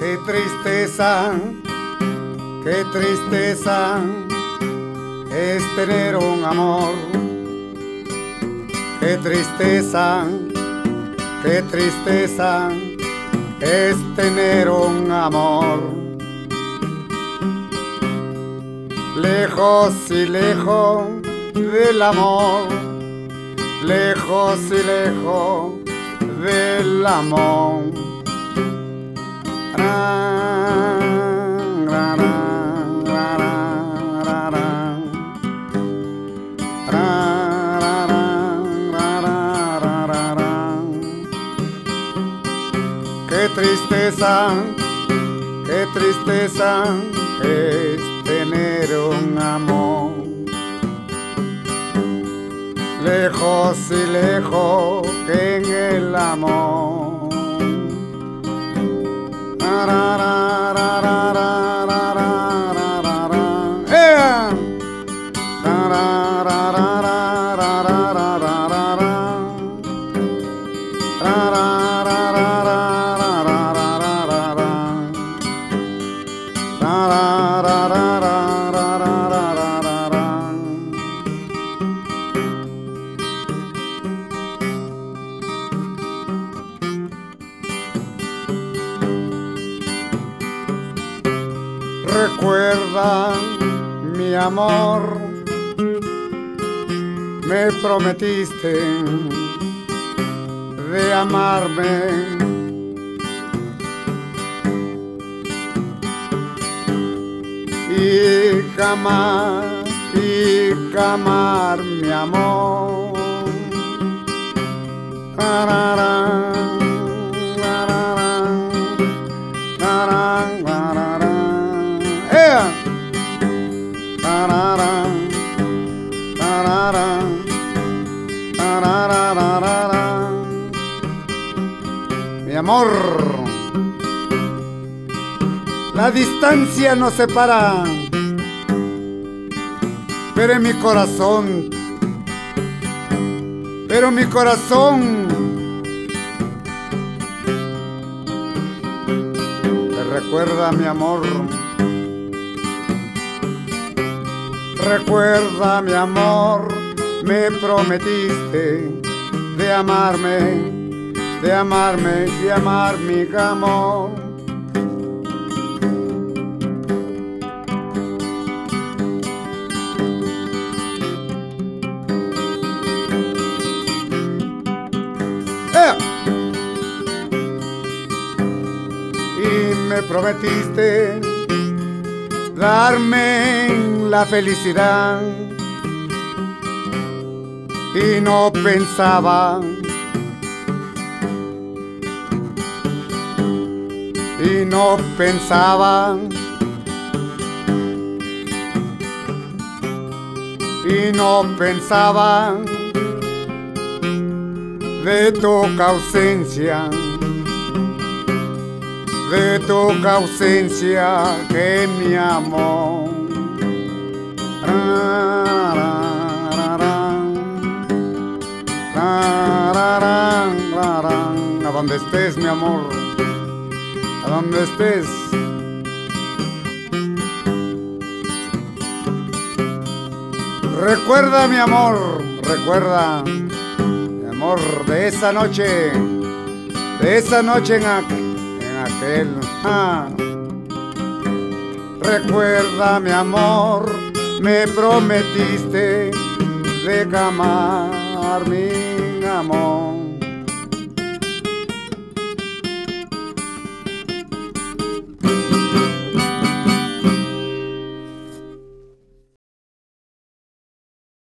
qué tristeza es tener un amor. Qué tristeza es tener un amor. Lejos y lejos del amor, lejos y lejos del amor. Qué tristeza es tener un amor. Lejos y lejos que en el amor. Recuerda, mi amor, me prometiste de amarme. Y jamás, mi amor. Mi amor, la distancia nos separa, pero en mi corazón, te recuerda, mi amor. Recuerda, mi amor, me prometiste de amarme, de amar mi amor. Y me prometiste darme la felicidad, y no pensaba, de tu ausencia, que mi amor. A donde estés, mi amor, a donde estés. Recuerda, mi amor, recuerda, mi amor, de esa noche en aquel. Recuerda, mi amor, me prometiste de amar mi amor.